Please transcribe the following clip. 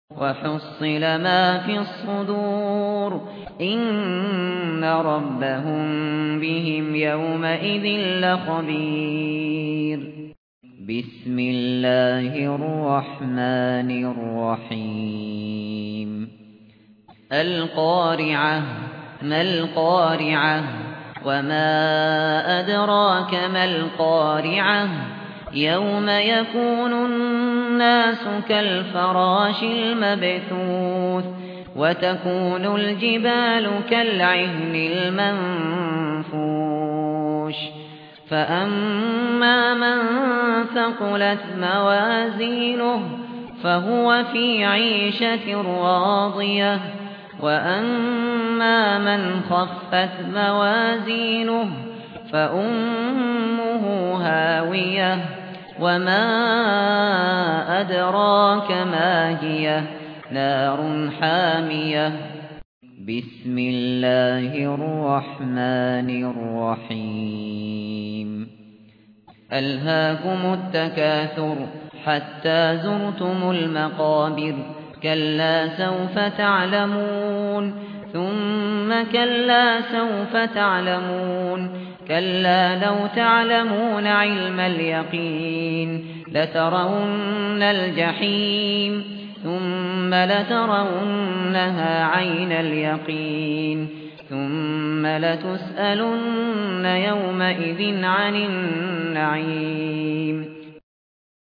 وحصل ما في الصدور إن ربهم بهم يومئذ لخبير. بسم الله الرحمن الرحيم. القارعة ما القارعة وما أدراك ما القارعة يوم يكون الناس كالفراش المبثوث وتكون الجبال كالعهن المنفوش فأما من ثقلت موازينه فهو في عيشة راضية وأما من خفت موازينه فأمه هاوية وما أدراك ما هي نار حامية. بسم الله الرحمن الرحيم. ألهاكم التكاثر حتى زرتم المقابر كلا سوف تعلمون ثم كلا سوف تعلمون كلا لو تعلمون علم اليقين لترون الجحيم ثم لترونها عين اليقين ثم لتسألن يومئذ عن النعيم.